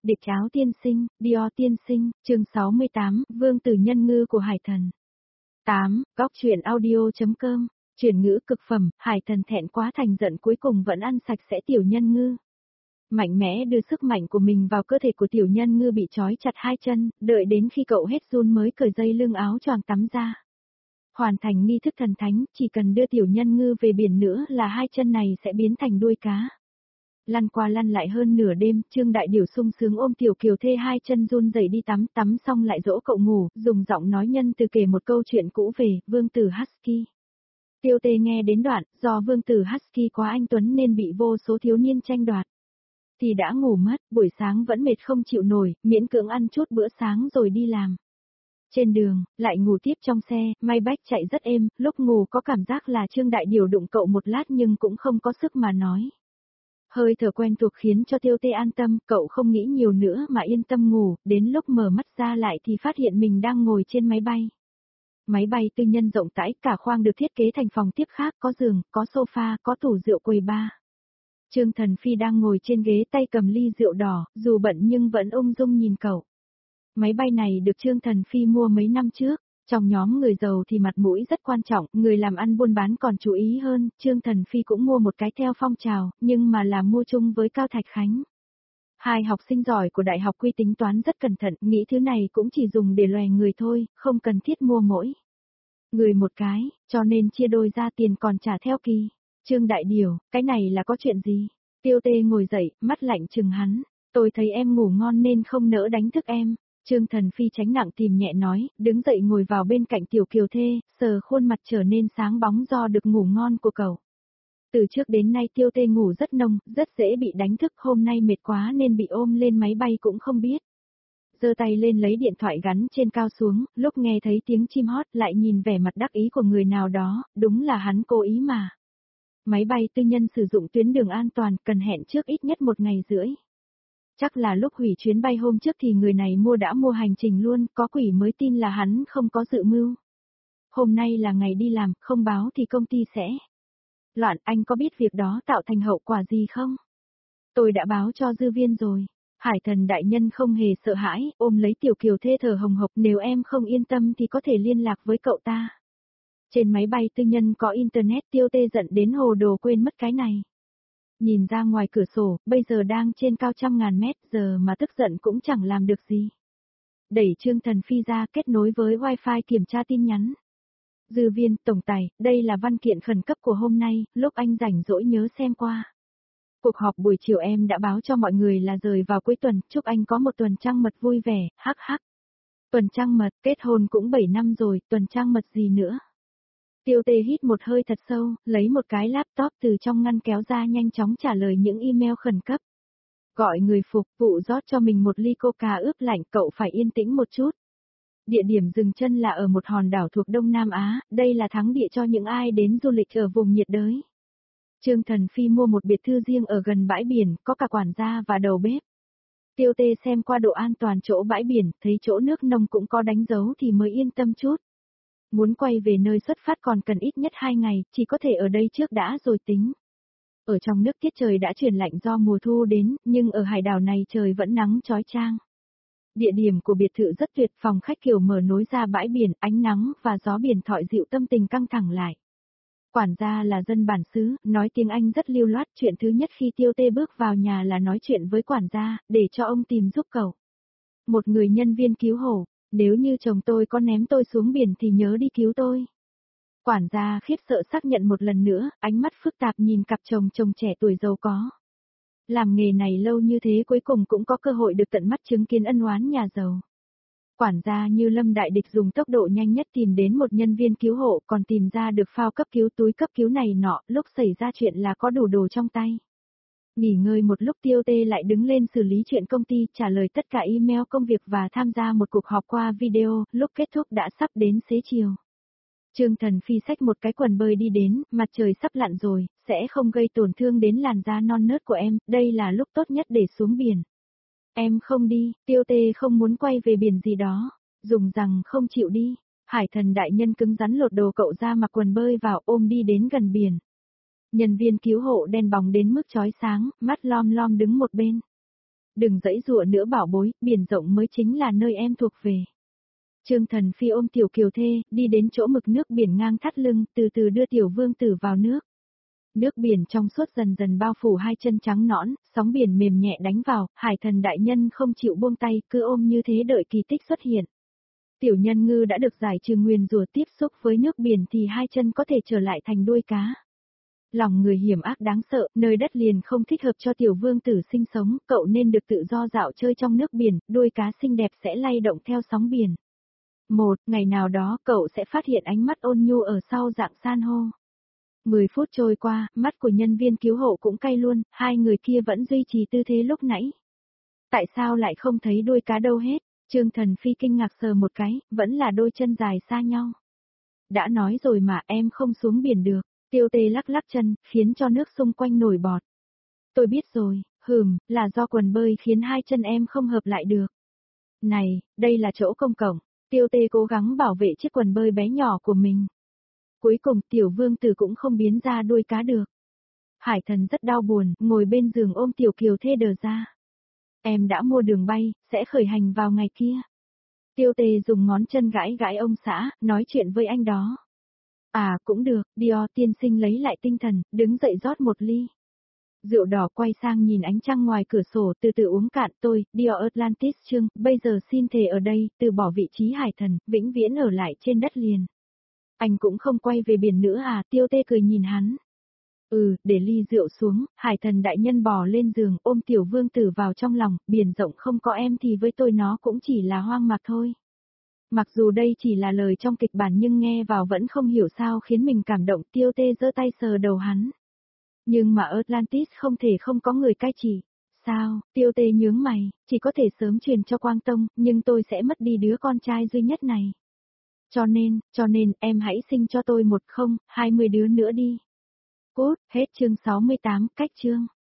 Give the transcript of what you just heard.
Địch áo tiên sinh, Dior tiên sinh, chương 68, Vương tử nhân ngư của Hải Thần. 8. Góc truyện audio.com. Chuyển ngữ cực phẩm, Hải Thần thẹn quá thành giận cuối cùng vẫn ăn sạch sẽ tiểu nhân ngư. Mạnh mẽ đưa sức mạnh của mình vào cơ thể của tiểu nhân ngư bị trói chặt hai chân, đợi đến khi cậu hết run mới cởi dây lưng áo choàng tắm ra. Hoàn thành nghi thức thần thánh, chỉ cần đưa tiểu nhân ngư về biển nữa là hai chân này sẽ biến thành đuôi cá. Lăn qua lăn lại hơn nửa đêm, Trương Đại Điểu sung sướng ôm tiểu kiều thê hai chân run rẩy đi tắm, tắm xong lại dỗ cậu ngủ, dùng giọng nói nhân từ kể một câu chuyện cũ về, vương tử Husky. Tiêu Tê nghe đến đoạn, do vương tử Husky quá anh tuấn nên bị vô số thiếu niên tranh đoạt. Thì đã ngủ mất, buổi sáng vẫn mệt không chịu nổi, miễn cưỡng ăn chút bữa sáng rồi đi làm. Trên đường, lại ngủ tiếp trong xe, may bách chạy rất êm, lúc ngủ có cảm giác là Trương Đại Điểu đụng cậu một lát nhưng cũng không có sức mà nói. Hơi thở quen thuộc khiến cho Tiêu Tê an tâm, cậu không nghĩ nhiều nữa mà yên tâm ngủ, đến lúc mở mắt ra lại thì phát hiện mình đang ngồi trên máy bay. Máy bay tư nhân rộng rãi, cả khoang được thiết kế thành phòng tiếp khác, có giường, có sofa, có tủ rượu quầy bar. Trương Thần Phi đang ngồi trên ghế tay cầm ly rượu đỏ, dù bận nhưng vẫn ung dung nhìn cậu. Máy bay này được Trương Thần Phi mua mấy năm trước. Trong nhóm người giàu thì mặt mũi rất quan trọng, người làm ăn buôn bán còn chú ý hơn, Trương Thần Phi cũng mua một cái theo phong trào, nhưng mà là mua chung với Cao Thạch Khánh. Hai học sinh giỏi của đại học Quy tính toán rất cẩn thận, nghĩ thứ này cũng chỉ dùng để lòe người thôi, không cần thiết mua mỗi người một cái, cho nên chia đôi ra tiền còn trả theo kỳ. Trương Đại Điểu, cái này là có chuyện gì? Tiêu Tê ngồi dậy, mắt lạnh chừng hắn, tôi thấy em ngủ ngon nên không nỡ đánh thức em. Trương Thần Phi tránh nặng tìm nhẹ nói, đứng dậy ngồi vào bên cạnh tiểu kiều thê, sờ khuôn mặt trở nên sáng bóng do được ngủ ngon của cậu. Từ trước đến nay Tiêu Tê ngủ rất nông, rất dễ bị đánh thức, hôm nay mệt quá nên bị ôm lên máy bay cũng không biết. Giơ tay lên lấy điện thoại gắn trên cao xuống, lúc nghe thấy tiếng chim hót lại nhìn vẻ mặt đắc ý của người nào đó, đúng là hắn cố ý mà. Máy bay tư nhân sử dụng tuyến đường an toàn, cần hẹn trước ít nhất 1 ngày rưỡi. Chắc là lúc hủy chuyến bay hôm trước thì người này đã mua hành trình luôn, có quỷ mới tin là hắn không có dự mưu. Hôm nay là ngày đi làm, không báo thì công ty sẽ loạn, anh có biết việc đó tạo thành hậu quả gì không? Tôi đã báo cho dư viên rồi. Hải Thần đại nhân không hề sợ hãi, ôm lấy tiểu kiều thê thở hồng hộc, nếu em không yên tâm thì có thể liên lạc với cậu ta. Trên máy bay tư nhân có internet, Tiêu Tê giận đến hồ đồ quên mất cái này. Nhìn ra ngoài cửa sổ, bây giờ đang trên cao trăm ngàn mét, giờ mà tức giận cũng chẳng làm được gì. Đẩy Trương Thần Phi ra, kết nối với Wi-Fi kiểm tra tin nhắn. Dư viên, tổng tài, đây là văn kiện khẩn cấp của hôm nay, lúc anh rảnh rỗi nhớ xem qua. Cuộc họp buổi chiều em đã báo cho mọi người là rời vào cuối tuần, chúc anh có một tuần trăng mật vui vẻ, hắc hắc. Tuần trăng mật, kết hôn cũng 7 năm rồi, tuần trăng mật gì nữa. Tiêu Tê hít một hơi thật sâu, lấy một cái laptop từ trong ngăn kéo ra nhanh chóng trả lời những email khẩn cấp. Gọi người phục vụ rót cho mình một ly coca ướp lạnh, cậu phải yên tĩnh một chút. Địa điểm dừng chân là ở một hòn đảo thuộc Đông Nam Á, đây là thắng địa cho những ai đến du lịch ở vùng nhiệt đới. Trương Thần Phi mua một biệt thự riêng ở gần bãi biển, có cả quản gia và đầu bếp. Tiêu Tê xem qua độ an toàn chỗ bãi biển, thấy chỗ nước nông cũng có đánh dấu thì mới yên tâm chút. Muốn quay về nơi xuất phát còn cần ít nhất 2 ngày, chỉ có thể ở đây trước đã rồi tính. Ở trong nước tiết trời đã chuyển lạnh do mùa thu đến, nhưng ở hải đảo này trời vẫn nắng chói chang. Địa điểm của biệt thự rất tuyệt, phòng khách kiểu mở nối ra bãi biển, ánh nắng và gió biển thổi dịu tâm tình căng thẳng lại. Quản gia là dân bản xứ, nói tiếng Anh rất lưu loát, chuyện thứ nhất khi Tiêu Tê bước vào nhà là nói chuyện với quản gia, để cho ông tìm giúp cậu. Một người nhân viên cứu hộ, nếu như chồng tôi có ném tôi xuống biển thì nhớ đi cứu tôi. Quản gia khiếp sợ xác nhận một lần nữa, ánh mắt phức tạp nhìn cặp chồng trẻ tuổi giàu có. Làm nghề này lâu như thế cuối cùng cũng có cơ hội được tận mắt chứng kiến ân oán nhà giàu. Quản gia như lâm đại địch dùng tốc độ nhanh nhất tìm đến một nhân viên cứu hộ, còn tìm ra được phao cấp cứu, túi cấp cứu này nọ, lúc xảy ra chuyện là có đủ đồ trong tay. Nghỉ ngơi một lúc Tiêu Tê lại đứng lên xử lý chuyện công ty, trả lời tất cả email công việc và tham gia một cuộc họp qua video, lúc kết thúc đã sắp đến xế chiều. Trương Thần Phi xách một cái quần bơi đi đến, mặt trời sắp lặn rồi, sẽ không gây tổn thương đến làn da non nớt của em, đây là lúc tốt nhất để xuống biển. Em không đi, Tiêu Tê không muốn quay về biển gì đó, dùng rằng không chịu đi. Hải Thần đại nhân cứng rắn lột đồ cậu ra mặc quần bơi vào, ôm đi đến gần biển. Nhân viên cứu hộ đen bóng đến mức chói sáng, mắt lom lom đứng một bên. đừng giãy giụa nữa bảo bối, biển rộng mới chính là nơi em thuộc về. Trương Thần Phi ôm Tiểu Kiều Thê, đi đến chỗ mực nước biển ngang thắt lưng, từ từ đưa Tiểu Vương Tử vào nước. Nước biển trong suốt dần dần bao phủ hai chân trắng nõn, sóng biển mềm nhẹ đánh vào, Hải Thần đại nhân không chịu buông tay, cứ ôm như thế đợi kỳ tích xuất hiện. Tiểu Nhân Ngư đã được giải trừ nguyền rủa, tiếp xúc với nước biển thì hai chân có thể trở lại thành đuôi cá. Lòng người hiểm ác đáng sợ, nơi đất liền không thích hợp cho Tiểu Vương Tử sinh sống, cậu nên được tự do dạo chơi trong nước biển, đuôi cá xinh đẹp sẽ lay động theo sóng biển. Ngày nào đó cậu sẽ phát hiện ánh mắt ôn nhu ở sau dạng san hô. 10 phút trôi qua, mắt của nhân viên cứu hộ cũng cay luôn, hai người kia vẫn duy trì tư thế lúc nãy. Tại sao lại không thấy đuôi cá đâu hết? Trương Thần Phi kinh ngạc sờ một cái, vẫn là đôi chân dài xa nhau. Đã nói rồi mà em không xuống biển được. Tiêu Tê lắc lắc chân, khiến cho nước xung quanh nổi bọt. Tôi biết rồi, là do quần bơi khiến hai chân em không hợp lại được. Này, đây là chỗ công cộng. Tiêu Tê cố gắng bảo vệ chiếc quần bơi bé nhỏ của mình. Cuối cùng Tiểu Vương Tử cũng không biến ra đuôi cá được. Hải Thần rất đau buồn, ngồi bên giường ôm Tiểu Kiều Thê đờ ra. Em đã mua đường bay, sẽ khởi hành vào ngày kia. Tiêu Tê dùng ngón chân gãi gãi ông xã, nói chuyện với anh đó. À cũng được, Dior tiên sinh lấy lại tinh thần, đứng dậy rót một ly. Rượu đỏ quay sang nhìn ánh trăng ngoài cửa sổ, từ từ uống cạn. Tôi, Dior Atlantis Trương, bây giờ xin thề ở đây, từ bỏ vị trí Hải Thần, vĩnh viễn ở lại trên đất liền. Anh cũng không quay về biển nữa à? Tiêu Tê cười nhìn hắn. Để ly rượu xuống, Hải Thần đại nhân bò lên giường, ôm Tiểu Vương Tử vào trong lòng, biển rộng không có em thì với tôi nó cũng chỉ là hoang mạc thôi. Mặc dù đây chỉ là lời trong kịch bản nhưng nghe vào vẫn không hiểu sao khiến mình cảm động. Tiêu Tê giơ tay sờ đầu hắn. Nhưng mà Atlantis không thể không có người cai trị. Sao? Tiêu Tê nhướng mày, chỉ có thể sớm truyền cho Quang Tông, nhưng tôi sẽ mất đi đứa con trai duy nhất này. Cho nên em hãy sinh cho tôi 20 đứa nữa đi. Cút, hết chương 68, cách chương.